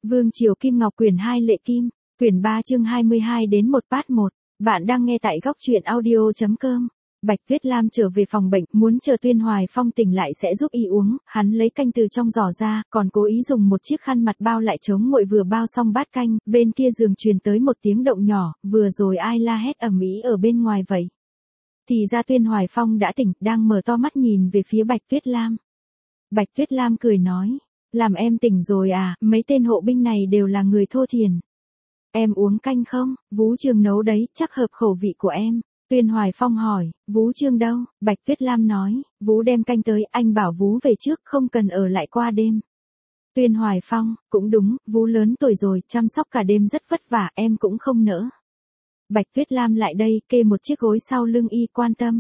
Vương Triều Kim Ngọc quyển 2 Lệ Kim, quyển 3 chương 22 đến 1 part 1. Bạn đang nghe tại góc truyện audio.com. Bạch Tuyết Lam trở về phòng bệnh, muốn chờ Tuyên Hoài Phong tỉnh lại sẽ giúp y uống, hắn lấy canh từ trong giỏ ra, còn cố ý dùng một chiếc khăn mặt bao lại chống nguội vừa bao xong bát canh, bên kia giường truyền tới một tiếng động nhỏ, vừa rồi ai la hét ầm ĩ ở bên ngoài vậy. Thì ra Tuyên Hoài Phong đã tỉnh, đang mở to mắt nhìn về phía Bạch Tuyết Lam. Bạch Tuyết Lam cười nói, làm em tỉnh rồi à, mấy tên hộ binh này đều là người thô thiển. Em uống canh không, Vú Trương nấu đấy, chắc hợp khẩu vị của em. Tuyên Hoài Phong hỏi, Vú Trương đâu? Bạch Tuyết Lam nói, Vú đem canh tới, anh bảo Vú về trước, không cần ở lại qua đêm. Tuyên Hoài Phong, cũng đúng, Vú lớn tuổi rồi, chăm sóc cả đêm rất vất vả, em cũng không nỡ. Bạch Tuyết Lam lại đây, kê một chiếc gối sau lưng y, quan tâm.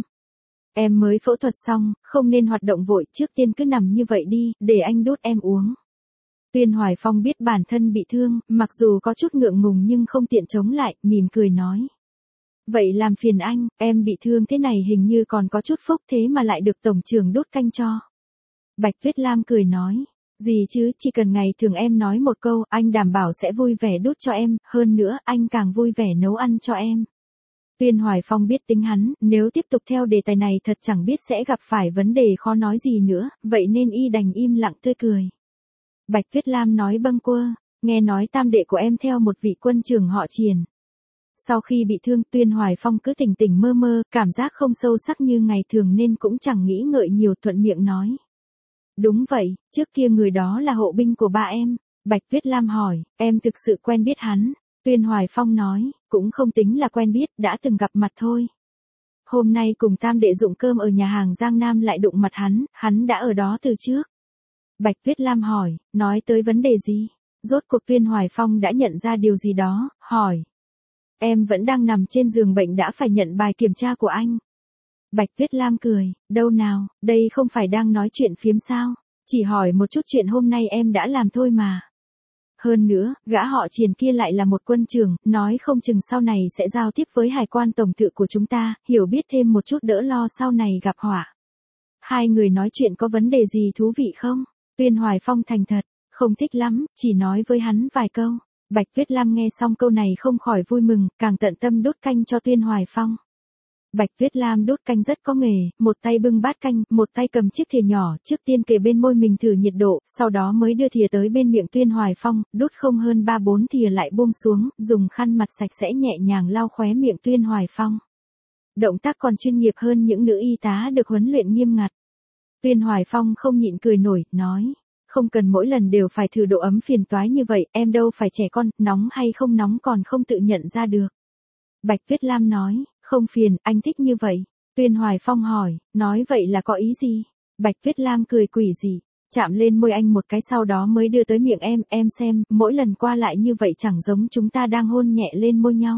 Em mới phẫu thuật xong, không nên hoạt động vội, trước tiên cứ nằm như vậy đi, để anh đút em uống. Tuyên Hoài Phong biết bản thân bị thương, mặc dù có chút ngượng ngùng nhưng không tiện chống lại, mỉm cười nói. Vậy làm phiền anh, em bị thương thế này hình như còn có chút phúc thế mà lại được tổng trưởng đút canh cho. Bạch Tuyết Lam cười nói, gì chứ, chỉ cần ngày thường em nói một câu, anh đảm bảo sẽ vui vẻ đút cho em, hơn nữa, anh càng vui vẻ nấu ăn cho em. Tuyên Hoài Phong biết tính hắn, nếu tiếp tục theo đề tài này thật chẳng biết sẽ gặp phải vấn đề khó nói gì nữa, vậy nên y đành im lặng tươi cười. Bạch Tuyết Lam nói bâng quơ, nghe nói tam đệ của em theo một vị quân trưởng họ Triền. Sau khi bị thương, Tuyên Hoài Phong cứ tỉnh tỉnh mơ mơ, cảm giác không sâu sắc như ngày thường nên cũng chẳng nghĩ ngợi nhiều, thuận miệng nói. Đúng vậy, trước kia người đó là hộ binh của ba em. Bạch Tuyết Lam hỏi, em thực sự quen biết hắn? Tuyên Hoài Phong nói, cũng không tính là quen biết, đã từng gặp mặt thôi. Hôm nay cùng tam đệ dụng cơm ở nhà hàng Giang Nam lại đụng mặt hắn đã ở đó từ trước. Bạch Tuyết Lam hỏi, nói tới vấn đề gì? Rốt cuộc Tuyên Hoài Phong đã nhận ra điều gì đó, hỏi. Em vẫn đang nằm trên giường bệnh đã phải nhận bài kiểm tra của anh. Bạch Tuyết Lam cười, đâu nào, đây không phải đang nói chuyện phiếm sao, chỉ hỏi một chút chuyện hôm nay em đã làm thôi mà. Hơn nữa, gã họ Triền kia lại là một quân trưởng, nói không chừng sau này sẽ giao tiếp với hải quan tổng tự của chúng ta, hiểu biết thêm một chút đỡ lo sau này gặp họa. Hai người nói chuyện có vấn đề gì thú vị không? Tuyên Hoài Phong thành thật, không thích lắm, chỉ nói với hắn vài câu. Bạch Tuyết Lam nghe xong câu này không khỏi vui mừng, càng tận tâm đút canh cho Tuyên Hoài Phong. Bạch Tuyết Lam đút canh rất có nghề, một tay bưng bát canh, một tay cầm chiếc thìa nhỏ, trước tiên kề bên môi mình thử nhiệt độ, sau đó mới đưa thìa tới bên miệng Tuyên Hoài Phong, đút không hơn 3-4 thìa lại buông xuống, dùng khăn mặt sạch sẽ nhẹ nhàng lau khóe miệng Tuyên Hoài Phong. Động tác còn chuyên nghiệp hơn những nữ y tá được huấn luyện nghiêm ngặt. Tuyên Hoài Phong không nhịn cười nổi, nói. Không cần mỗi lần đều phải thử độ ấm phiền toái như vậy, em đâu phải trẻ con, nóng hay không nóng còn không tự nhận ra được. Bạch Tuyết Lam nói, không phiền, anh thích như vậy. Tuyên Hoài Phong hỏi, nói vậy là có ý gì? Bạch Tuyết Lam cười quỷ dị, chạm lên môi anh một cái sau đó mới đưa tới miệng em xem, mỗi lần qua lại như vậy chẳng giống chúng ta đang hôn nhẹ lên môi nhau.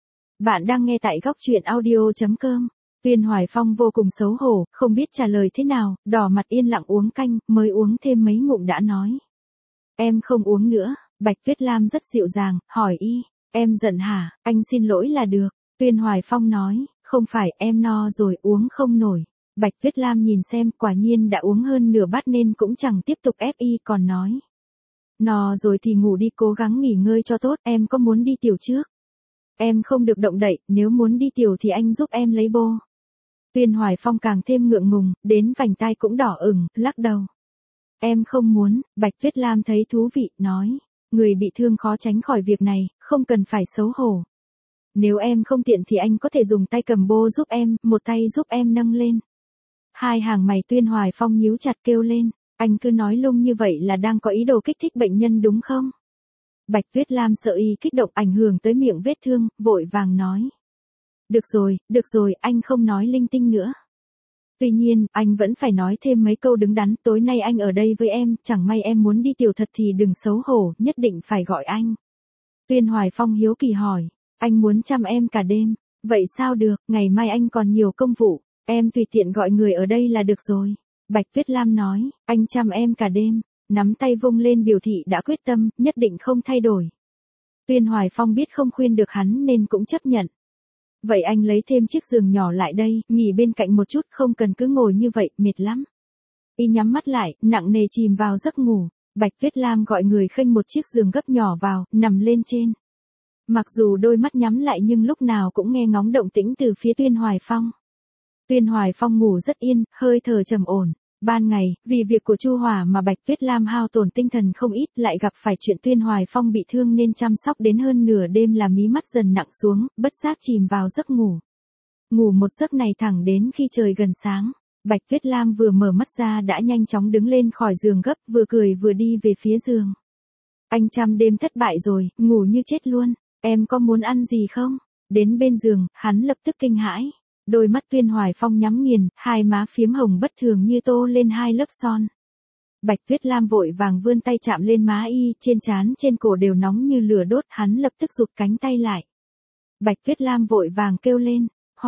Bạn đang nghe tại góc truyện audio.com. Tuyên Hoài Phong vô cùng xấu hổ, không biết trả lời thế nào, đỏ mặt yên lặng uống canh, mới uống thêm mấy ngụm đã nói. Em không uống nữa. Bạch Tuyết Lam rất dịu dàng, hỏi y, em giận hả, anh xin lỗi là được. Tuyên Hoài Phong nói, không phải, em no rồi, uống không nổi. Bạch Tuyết Lam nhìn xem, quả nhiên đã uống hơn nửa bát nên cũng chẳng tiếp tục ép y, còn nói. No rồi thì ngủ đi, cố gắng nghỉ ngơi cho tốt, em có muốn đi tiểu trước? Em không được động đậy, nếu muốn đi tiểu thì anh giúp em lấy bô. Tuyên Hoài Phong càng thêm ngượng ngùng, đến vành tai cũng đỏ ửng, lắc đầu. Em không muốn. Bạch Tuyết Lam thấy thú vị, nói. Người bị thương khó tránh khỏi việc này, không cần phải xấu hổ. Nếu em không tiện thì anh có thể dùng tay cầm bô giúp em, một tay giúp em nâng lên. Hai hàng mày Tuyên Hoài Phong nhíu chặt kêu lên. Anh cứ nói lung như vậy là đang có ý đồ kích thích bệnh nhân đúng không? Bạch Tuyết Lam sợ y kích động ảnh hưởng tới miệng vết thương, vội vàng nói. Được rồi, anh không nói linh tinh nữa. Tuy nhiên, anh vẫn phải nói thêm mấy câu đứng đắn, tối nay anh ở đây với em, chẳng may em muốn đi tiểu thật thì đừng xấu hổ, nhất định phải gọi anh. Tuyên Hoài Phong hiếu kỳ hỏi, anh muốn chăm em cả đêm, vậy sao được, ngày mai anh còn nhiều công vụ, em tùy tiện gọi người ở đây là được rồi. Bạch Tuyết Lam nói, anh chăm em cả đêm, nắm tay vung lên biểu thị đã quyết tâm, nhất định không thay đổi. Tuyên Hoài Phong biết không khuyên được hắn nên cũng chấp nhận. Vậy anh lấy thêm chiếc giường nhỏ lại đây, nghỉ bên cạnh một chút, không cần cứ ngồi như vậy, mệt lắm. Y nhắm mắt lại, nặng nề chìm vào giấc ngủ. Bạch Tuyết Lam gọi người khênh một chiếc giường gấp nhỏ vào, nằm lên trên. Mặc dù đôi mắt nhắm lại nhưng lúc nào cũng nghe ngóng động tĩnh từ phía Tuyên Hoài Phong. Tuyên Hoài Phong ngủ rất yên, hơi thở trầm ổn. Ban ngày, vì việc của Chu Hỏa mà Bạch Tuyết Lam hao tổn tinh thần không ít, lại gặp phải chuyện Tuyên Hoài Phong bị thương nên chăm sóc đến hơn nửa đêm là mí mắt dần nặng xuống, bất giác chìm vào giấc ngủ. Ngủ một giấc này thẳng đến khi trời gần sáng. Bạch Tuyết Lam vừa mở mắt ra đã nhanh chóng đứng lên khỏi giường gấp, vừa cười vừa đi về phía giường. Anh trăm đêm thất bại rồi, ngủ như chết luôn, em có muốn ăn gì không? Đến bên giường, hắn lập tức kinh hãi. Đôi mắt Tuyên Hoài Phong nhắm nghiền, hai má phiếm hồng bất thường như tô lên hai lớp son. Bạch Tuyết Lam vội vàng vươn tay chạm lên má y, trên trán trên cổ đều nóng như lửa đốt, hắn lập tức giục cánh tay lại. Bạch Tuyết Lam vội vàng kêu lên,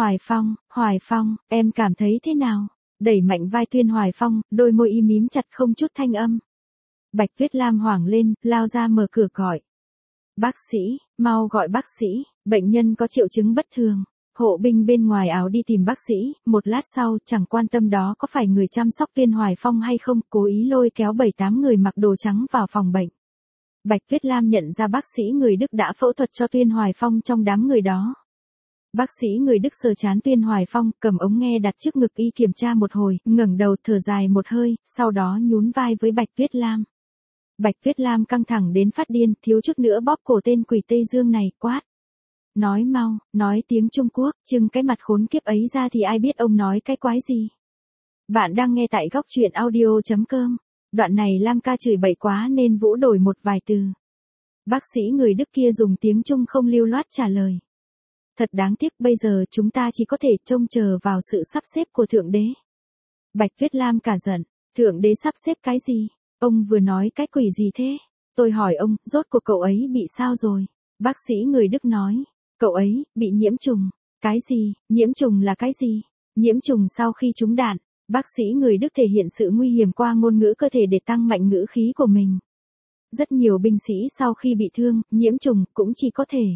Hoài Phong, em cảm thấy thế nào? Đẩy mạnh vai Tuyên Hoài Phong, đôi môi y mím chặt không chút thanh âm. Bạch Tuyết Lam hoảng lên, lao ra mở cửa gọi. Bác sĩ, mau gọi bác sĩ, bệnh nhân có triệu chứng bất thường. Hộ binh bên ngoài áo đi tìm bác sĩ, một lát sau chẳng quan tâm đó có phải người chăm sóc Tuyên Hoài Phong hay không, cố ý lôi kéo 7-8 người mặc đồ trắng vào phòng bệnh. Bạch Tuyết Lam nhận ra bác sĩ người Đức đã phẫu thuật cho Tuyên Hoài Phong trong đám người đó. Bác sĩ người Đức sờ trán Tuyên Hoài Phong, cầm ống nghe đặt trước ngực y kiểm tra một hồi, ngẩng đầu thở dài một hơi, sau đó nhún vai với Bạch Tuyết Lam. Bạch Tuyết Lam căng thẳng đến phát điên, thiếu chút nữa bóp cổ tên quỷ Tây Dương này, quát. Nói mau, nói tiếng Trung Quốc, trưng cái mặt khốn kiếp ấy ra thì ai biết ông nói cái quái gì. Bạn đang nghe tại góc truyện audio.com. Đoạn này Lam ca chửi bậy quá nên Vũ đổi một vài từ. Bác sĩ người Đức kia dùng tiếng Trung không lưu loát trả lời. Thật đáng tiếc, bây giờ chúng ta chỉ có thể trông chờ vào sự sắp xếp của Thượng Đế. Bạch Tuyết Lam cả giận, Thượng Đế sắp xếp cái gì? Ông vừa nói cái quỷ gì thế? Tôi hỏi ông, rốt cuộc cậu ấy bị sao rồi? Bác sĩ người Đức nói, cậu ấy bị nhiễm trùng. Cái gì? Nhiễm trùng là cái gì? Nhiễm trùng sau khi trúng đạn. Bác sĩ người Đức thể hiện sự nguy hiểm qua ngôn ngữ cơ thể để tăng mạnh ngữ khí của mình. Rất nhiều binh sĩ sau khi bị thương, nhiễm trùng cũng chỉ có thể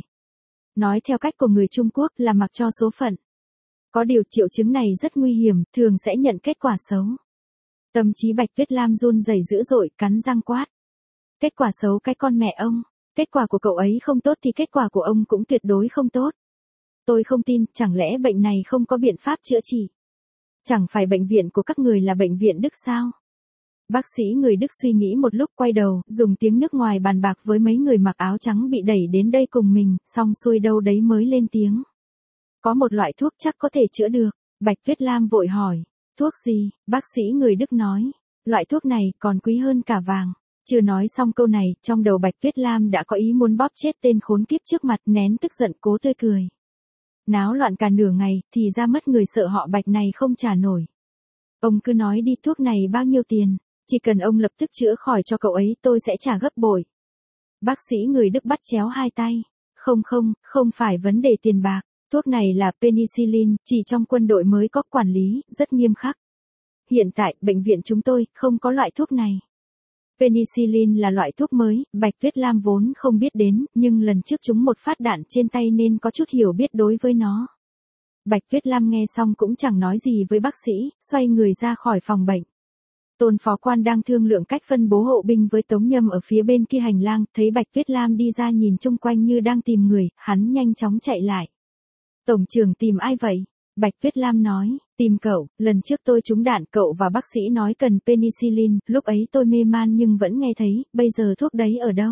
nói theo cách của người Trung Quốc là mặc cho số phận. Có điều triệu chứng này rất nguy hiểm, thường sẽ nhận kết quả xấu. Tâm trí Bạch Tuyết Lam run rẩy dữ dội, cắn răng quát. Kết quả xấu cái con mẹ ông, kết quả của cậu ấy không tốt thì kết quả của ông cũng tuyệt đối không tốt. Tôi không tin, chẳng lẽ bệnh này không có biện pháp chữa trị? Chẳng phải bệnh viện của các người là bệnh viện Đức sao? Bác sĩ người Đức suy nghĩ một lúc quay đầu, dùng tiếng nước ngoài bàn bạc với mấy người mặc áo trắng bị đẩy đến đây cùng mình, xong xuôi đâu đấy mới lên tiếng. Có một loại thuốc chắc có thể chữa được. Bạch Tuyết Lam vội hỏi, thuốc gì? Bác sĩ người Đức nói, loại thuốc này còn quý hơn cả vàng. Chưa nói xong câu này, trong đầu Bạch Tuyết Lam đã có ý muốn bóp chết tên khốn kiếp trước mặt, nén tức giận cố tươi cười. Náo loạn cả nửa ngày, thì ra mất người sợ họ Bạch này không trả nổi. Ông cứ nói đi, thuốc này bao nhiêu tiền? Chỉ cần ông lập tức chữa khỏi cho cậu ấy, tôi sẽ trả gấp bội. Bác sĩ người Đức bắt chéo hai tay. Không phải vấn đề tiền bạc. Thuốc này là penicillin, chỉ trong quân đội mới có, quản lý rất nghiêm khắc. Hiện tại, bệnh viện chúng tôi không có loại thuốc này. Penicillin là loại thuốc mới, Bạch Tuyết Lam vốn không biết đến, nhưng lần trước chúng một phát đạn trên tay nên có chút hiểu biết đối với nó. Bạch Tuyết Lam nghe xong cũng chẳng nói gì với bác sĩ, xoay người ra khỏi phòng bệnh. Tôn phó quan đang thương lượng cách phân bố hộ binh với Tống Nhâm ở phía bên kia hành lang, thấy Bạch Tuyết Lam đi ra nhìn chung quanh như đang tìm người, hắn nhanh chóng chạy lại. Tổng trưởng tìm ai vậy? Bạch Tuyết Lam nói, tìm cậu, lần trước tôi trúng đạn, cậu và bác sĩ nói cần penicillin, lúc ấy tôi mê man nhưng vẫn nghe thấy, bây giờ thuốc đấy ở đâu?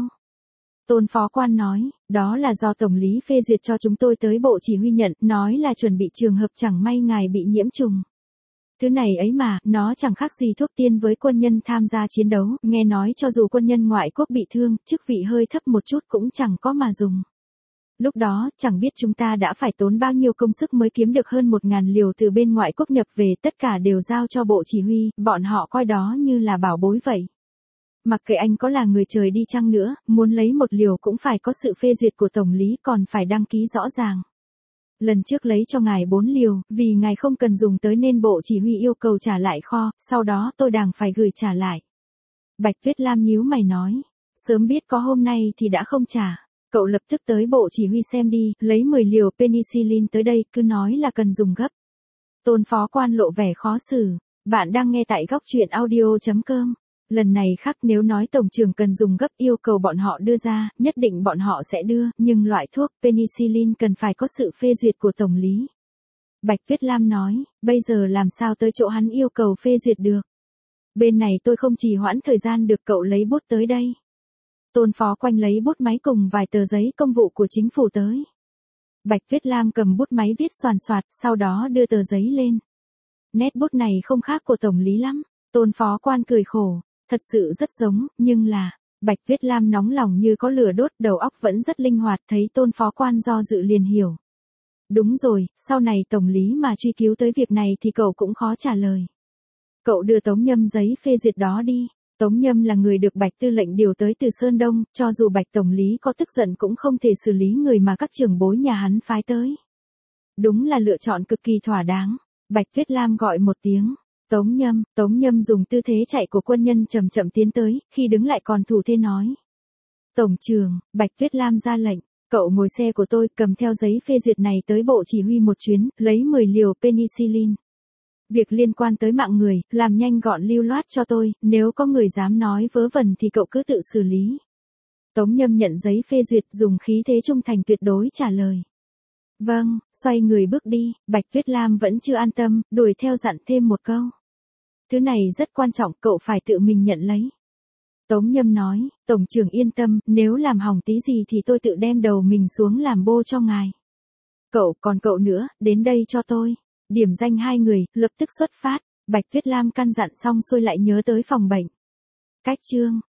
Tôn phó quan nói, đó là do Tổng lý phê duyệt cho chúng tôi tới bộ chỉ huy nhận, nói là chuẩn bị trường hợp chẳng may ngài bị nhiễm trùng. Thứ này ấy mà, nó chẳng khác gì thuốc tiên với quân nhân tham gia chiến đấu, nghe nói cho dù quân nhân ngoại quốc bị thương, chức vị hơi thấp một chút cũng chẳng có mà dùng. Lúc đó, chẳng biết chúng ta đã phải tốn bao nhiêu công sức mới kiếm được hơn 1.000 liều từ bên ngoại quốc nhập về, tất cả đều giao cho bộ chỉ huy, bọn họ coi đó như là bảo bối vậy. Mặc kệ anh có là người trời đi chăng nữa, muốn lấy một liều cũng phải có sự phê duyệt của Tổng lý, còn phải đăng ký rõ ràng. Lần trước lấy cho ngài 4 liều, vì ngài không cần dùng tới nên bộ chỉ huy yêu cầu trả lại kho, sau đó tôi đành phải gửi trả lại. Bạch Tuyết Lam nhíu mày nói, sớm biết có hôm nay thì đã không trả. Cậu lập tức tới bộ chỉ huy xem đi, lấy 10 liều penicillin tới đây, cứ nói là cần dùng gấp. Tôn phó quan lộ vẻ khó xử. Bạn đang nghe tại góc truyện audio.com. Lần này khác nếu nói tổng trưởng cần dùng gấp yêu cầu bọn họ đưa ra, nhất định bọn họ sẽ đưa, nhưng loại thuốc penicillin cần phải có sự phê duyệt của tổng lý. Bạch Tuyết Lam nói, bây giờ làm sao tới chỗ hắn yêu cầu phê duyệt được. Bên này tôi không trì hoãn thời gian được, cậu lấy bút tới đây. Tôn Phó Quanh lấy bút máy cùng vài tờ giấy công vụ của chính phủ tới. Bạch Tuyết Lam cầm bút máy viết xoàn xoạt, sau đó đưa tờ giấy lên. Nét bút này không khác của tổng lý lắm. Tôn Phó Quan cười khổ, thật sự rất giống, nhưng là, Bạch Tuyết Lam nóng lòng như có lửa đốt, đầu óc vẫn rất linh hoạt, thấy Tôn Phó Quan do dự liền hiểu. Đúng rồi, sau này tổng lý mà truy cứu tới việc này thì cậu cũng khó trả lời. Cậu đưa Tống Nhâm giấy phê duyệt đó đi. Tống Nhâm là người được Bạch Tư lệnh điều tới từ Sơn Đông, cho dù Bạch tổng lý có tức giận cũng không thể xử lý người mà các trưởng bối nhà hắn phái tới. Đúng là lựa chọn cực kỳ thỏa đáng. Bạch Tuyết Lam gọi một tiếng. Tống Nhâm dùng tư thế chạy của quân nhân chậm chậm tiến tới, khi đứng lại còn thủ thế nói. Tổng trưởng, Bạch Tuyết Lam ra lệnh, cậu ngồi xe của tôi, cầm theo giấy phê duyệt này tới bộ chỉ huy một chuyến, lấy 10 liều penicillin. Việc liên quan tới mạng người, làm nhanh gọn lưu loát cho tôi, nếu có người dám nói vớ vẩn thì cậu cứ tự xử lý. Tống Nhâm nhận giấy phê duyệt, dùng khí thế trung thành tuyệt đối trả lời. Vâng, xoay người bước đi, Bạch Tuyết Lam vẫn chưa an tâm, đuổi theo dặn thêm một câu. Thứ này rất quan trọng, cậu phải tự mình nhận lấy. Tống Nhâm nói, tổng trưởng yên tâm, nếu làm hỏng tí gì thì tôi tự đem đầu mình xuống làm bô cho ngài. Còn cậu nữa, đến đây cho tôi. Điểm danh hai người, lập tức xuất phát. Bạch Tuyết Lam căn dặn xong xuôi lại nhớ tới phòng bệnh. Cách chương